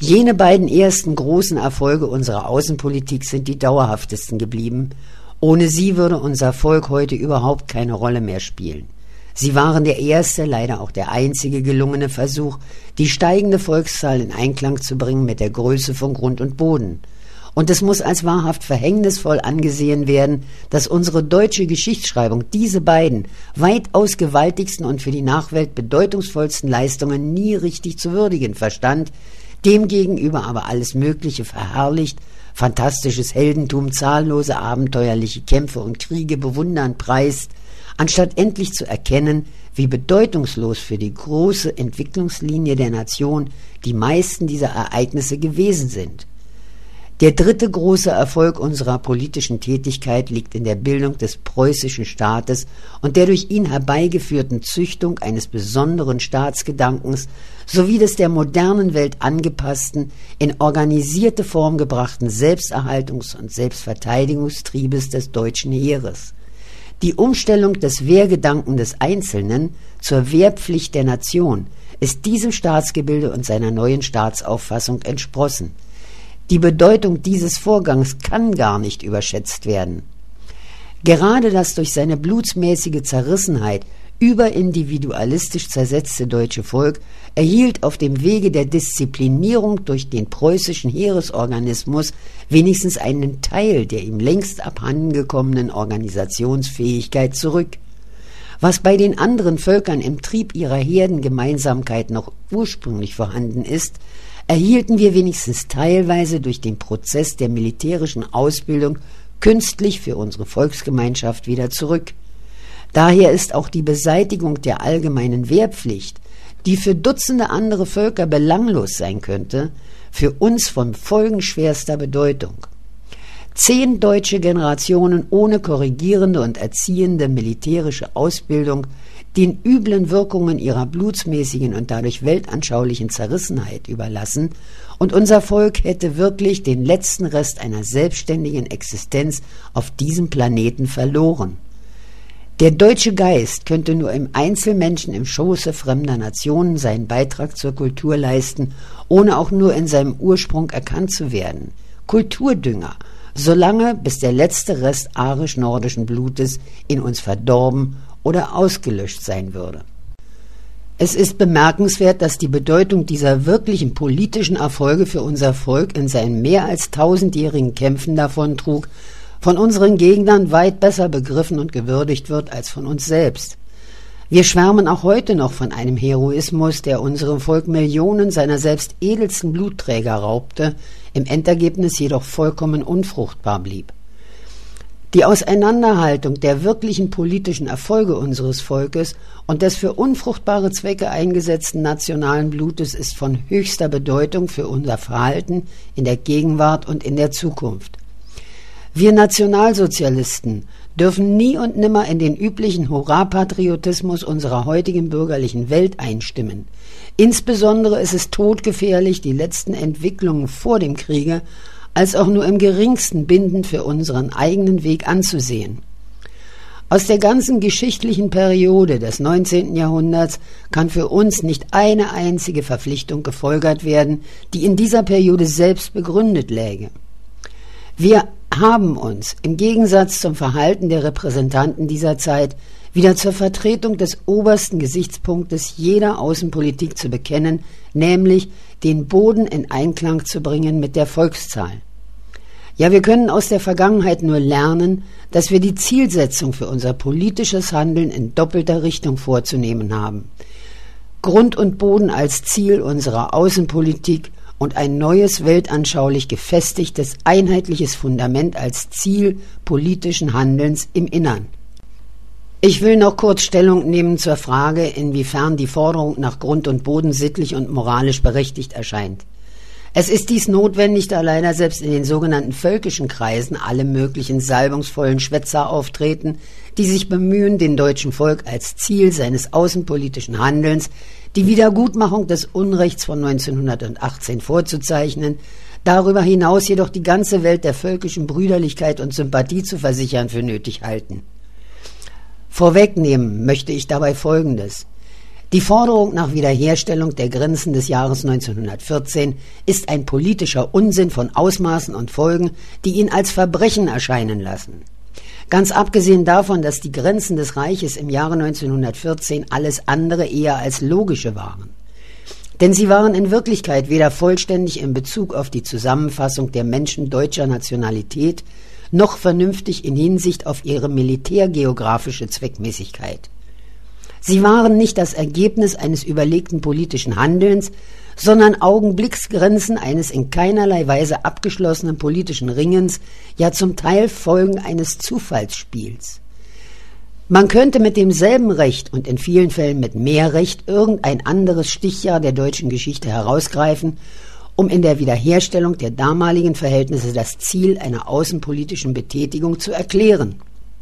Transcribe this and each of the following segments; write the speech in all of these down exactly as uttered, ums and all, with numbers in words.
Jene beiden ersten großen Erfolge unserer Außenpolitik sind die dauerhaftesten geblieben. Ohne sie würde unser Volk heute überhaupt keine Rolle mehr spielen. Sie waren der erste, leider auch der einzige gelungene Versuch, die steigende Volkszahl in Einklang zu bringen mit der Größe von Grund und Boden. Und es muss als wahrhaft verhängnisvoll angesehen werden, dass unsere deutsche Geschichtsschreibung diese beiden weitaus gewaltigsten und für die Nachwelt bedeutungsvollsten Leistungen nie richtig zu würdigen verstand, demgegenüber aber alles Mögliche verherrlicht, fantastisches Heldentum, zahllose abenteuerliche Kämpfe und Kriege bewundernd preist, anstatt endlich zu erkennen, wie bedeutungslos für die große Entwicklungslinie der Nation die meisten dieser Ereignisse gewesen sind. Der dritte große Erfolg unserer politischen Tätigkeit liegt in der Bildung des preußischen Staates und der durch ihn herbeigeführten Züchtung eines besonderen Staatsgedankens sowie des der modernen Welt angepassten, in organisierte Form gebrachten Selbsterhaltungs- und Selbstverteidigungstriebes des deutschen Heeres. Die Umstellung des Wehrgedanken des Einzelnen zur Wehrpflicht der Nation ist diesem Staatsgebilde und seiner neuen Staatsauffassung entsprossen. Die Bedeutung dieses Vorgangs kann gar nicht überschätzt werden. Gerade das durch seine blutsmäßige Zerrissenheit überindividualistisch zersetzte deutsche Volk erhielt auf dem Wege der Disziplinierung durch den preußischen Heeresorganismus wenigstens einen Teil der ihm längst abhandengekommenen Organisationsfähigkeit zurück. Was bei den anderen Völkern im Trieb ihrer Herdengemeinsamkeit noch ursprünglich vorhanden ist, erhielten wir wenigstens teilweise durch den Prozess der militärischen Ausbildung künstlich für unsere Volksgemeinschaft wieder zurück. Daher ist auch die Beseitigung der allgemeinen Wehrpflicht, die für Dutzende andere Völker belanglos sein könnte, für uns von folgenschwerster Bedeutung. Zehn deutsche Generationen ohne korrigierende und erziehende militärische Ausbildung, den üblen Wirkungen ihrer blutsmäßigen und dadurch weltanschaulichen Zerrissenheit überlassen, und unser Volk hätte wirklich den letzten Rest einer selbstständigen Existenz auf diesem Planeten verloren. Der deutsche Geist könnte nur im Einzelmenschen im Schoße fremder Nationen seinen Beitrag zur Kultur leisten, ohne auch nur in seinem Ursprung erkannt zu werden. Kulturdünger, solange bis der letzte Rest arisch-nordischen Blutes in uns verdorben oder ausgelöscht sein würde. Es ist bemerkenswert, dass die Bedeutung dieser wirklichen politischen Erfolge für unser Volk in seinen mehr als tausendjährigen Kämpfen davontrug, von unseren Gegnern weit besser begriffen und gewürdigt wird als von uns selbst. Wir schwärmen auch heute noch von einem Heroismus, der unserem Volk Millionen seiner selbst edelsten Blutträger raubte, im Endergebnis jedoch vollkommen unfruchtbar blieb. Die Auseinanderhaltung der wirklichen politischen Erfolge unseres Volkes und des für unfruchtbare Zwecke eingesetzten nationalen Blutes ist von höchster Bedeutung für unser Verhalten in der Gegenwart und in der Zukunft. Wir Nationalsozialisten dürfen nie und nimmer in den üblichen Hurra-Patriotismus unserer heutigen bürgerlichen Welt einstimmen. Insbesondere ist es todgefährlich, die letzten Entwicklungen vor dem Kriege als auch nur im geringsten bindend für unseren eigenen Weg anzusehen. Aus der ganzen geschichtlichen Periode des neunzehnten Jahrhunderts kann für uns nicht eine einzige Verpflichtung gefolgert werden, die in dieser Periode selbst begründet läge. Wir haben uns, im Gegensatz zum Verhalten der Repräsentanten dieser Zeit, wieder zur Vertretung des obersten Gesichtspunktes jeder Außenpolitik zu bekennen, nämlich den Boden in Einklang zu bringen mit der Volkszahl. Ja, wir können aus der Vergangenheit nur lernen, dass wir die Zielsetzung für unser politisches Handeln in doppelter Richtung vorzunehmen haben. Grund und Boden als Ziel unserer Außenpolitik und ein neues, weltanschaulich gefestigtes, einheitliches Fundament als Ziel politischen Handelns im Innern. Ich will noch kurz Stellung nehmen zur Frage, inwiefern die Forderung nach Grund und Boden sittlich und moralisch berechtigt erscheint. Es ist dies notwendig, da leider selbst in den sogenannten völkischen Kreisen alle möglichen salbungsvollen Schwätzer auftreten, die sich bemühen, dem deutschen Volk als Ziel seines außenpolitischen Handelns die Wiedergutmachung des Unrechts von neunzehnhundertachtzehn vorzuzeichnen, darüber hinaus jedoch die ganze Welt der völkischen Brüderlichkeit und Sympathie zu versichern für nötig halten. Vorwegnehmen möchte ich dabei Folgendes. Die Forderung nach Wiederherstellung der Grenzen des Jahres neunzehnhundertvierzehn ist ein politischer Unsinn von Ausmaßen und Folgen, die ihn als Verbrechen erscheinen lassen. Ganz abgesehen davon, dass die Grenzen des Reiches im Jahre neunzehnhundertvierzehn alles andere eher als logische waren. Denn sie waren in Wirklichkeit weder vollständig in Bezug auf die Zusammenfassung der Menschen deutscher Nationalität, noch vernünftig in Hinsicht auf ihre militärgeografische Zweckmäßigkeit. Sie waren nicht das Ergebnis eines überlegten politischen Handelns, sondern Augenblicksgrenzen eines in keinerlei Weise abgeschlossenen politischen Ringens, ja zum Teil Folgen eines Zufallsspiels. Man könnte mit demselben Recht und in vielen Fällen mit mehr Recht irgendein anderes Stichjahr der deutschen Geschichte herausgreifen, um in der Wiederherstellung der damaligen Verhältnisse das Ziel einer außenpolitischen Betätigung zu erklären.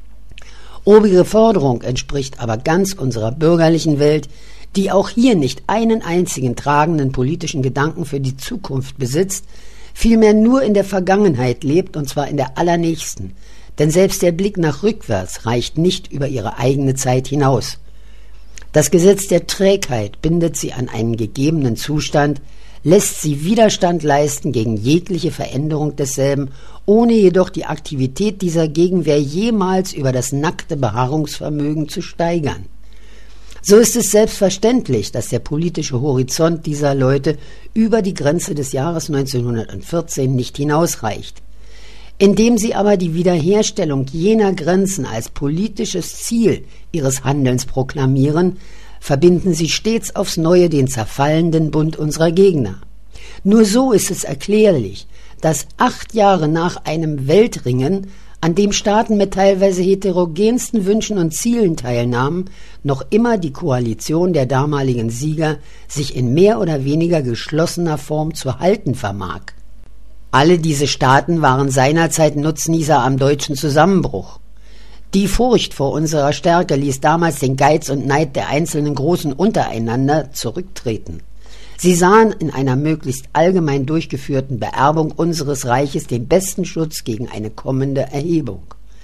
Obige Forderung entspricht aber ganz unserer bürgerlichen Welt, die auch hier nicht einen einzigen tragenden politischen Gedanken für die Zukunft besitzt, vielmehr nur in der Vergangenheit lebt, und zwar in der allernächsten, denn selbst der Blick nach rückwärts reicht nicht über ihre eigene Zeit hinaus. Das Gesetz der Trägheit bindet sie an einen gegebenen Zustand, lässt sie Widerstand leisten gegen jegliche Veränderung desselben, ohne jedoch die Aktivität dieser Gegenwehr jemals über das nackte Beharrungsvermögen zu steigern. So ist es selbstverständlich, dass der politische Horizont dieser Leute über die Grenze des Jahres neunzehnhundertvierzehn nicht hinausreicht. Indem sie aber die Wiederherstellung jener Grenzen als politisches Ziel ihres Handelns proklamieren, verbinden sie stets aufs Neue den zerfallenden Bund unserer Gegner. Nur so ist es erklärlich, dass acht Jahre nach einem Weltringen, an dem Staaten mit teilweise heterogensten Wünschen und Zielen teilnahmen, noch immer die Koalition der damaligen Sieger sich in mehr oder weniger geschlossener Form zu halten vermag. Alle diese Staaten waren seinerzeit Nutznießer am deutschen Zusammenbruch. Die Furcht vor unserer Stärke ließ damals den Geiz und Neid der einzelnen Großen untereinander zurücktreten. Sie sahen in einer möglichst allgemein durchgeführten Beerbung unseres Reiches den besten Schutz gegen eine kommende Erhebung.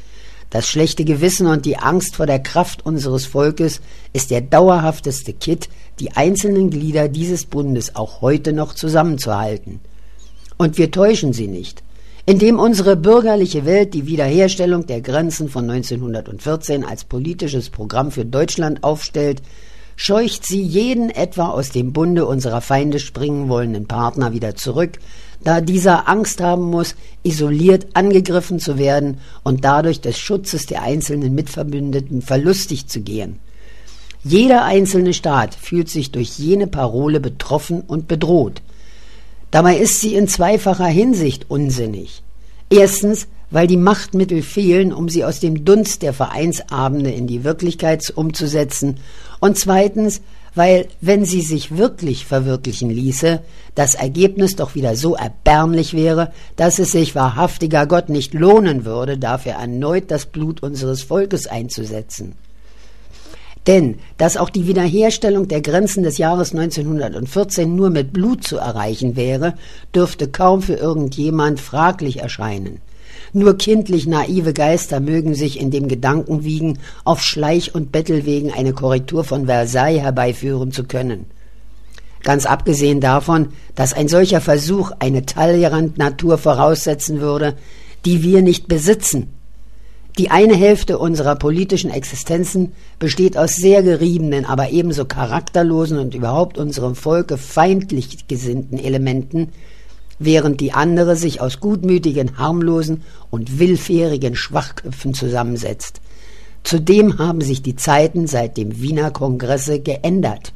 Das schlechte Gewissen und die Angst vor der Kraft unseres Volkes ist der dauerhafteste Kitt, die einzelnen Glieder dieses Bundes auch heute noch zusammenzuhalten. Und wir täuschen sie nicht. Indem unsere bürgerliche Welt die Wiederherstellung der Grenzen von neunzehnhundertvierzehn als politisches Programm für Deutschland aufstellt, scheucht sie jeden etwa aus dem Bunde unserer Feinde springen wollenden Partner wieder zurück, da dieser Angst haben muss, isoliert angegriffen zu werden und dadurch des Schutzes der einzelnen Mitverbündeten verlustig zu gehen. Jeder einzelne Staat fühlt sich durch jene Parole betroffen und bedroht. Dabei ist sie in zweifacher Hinsicht unsinnig. Erstens, weil die Machtmittel fehlen, um sie aus dem Dunst der Vereinsabende in die Wirklichkeit umzusetzen, und zweitens, weil, wenn sie sich wirklich verwirklichen ließe, das Ergebnis doch wieder so erbärmlich wäre, dass es sich wahrhaftiger Gott nicht lohnen würde, dafür erneut das Blut unseres Volkes einzusetzen. Denn, dass auch die Wiederherstellung der Grenzen des Jahres neunzehnhundertvierzehn nur mit Blut zu erreichen wäre, dürfte kaum für irgendjemand fraglich erscheinen. Nur kindlich naive Geister mögen sich in dem Gedanken wiegen, auf Schleich- und Bettelwegen eine Korrektur von Versailles herbeiführen zu können. Ganz abgesehen davon, dass ein solcher Versuch eine Talleyrand-Natur voraussetzen würde, die wir nicht besitzen. Die eine Hälfte unserer politischen Existenzen besteht aus sehr geriebenen, aber ebenso charakterlosen und überhaupt unserem Volke feindlich gesinnten Elementen, während die andere sich aus gutmütigen, harmlosen und willfährigen Schwachköpfen zusammensetzt. Zudem haben sich die Zeiten seit dem Wiener Kongresse geändert.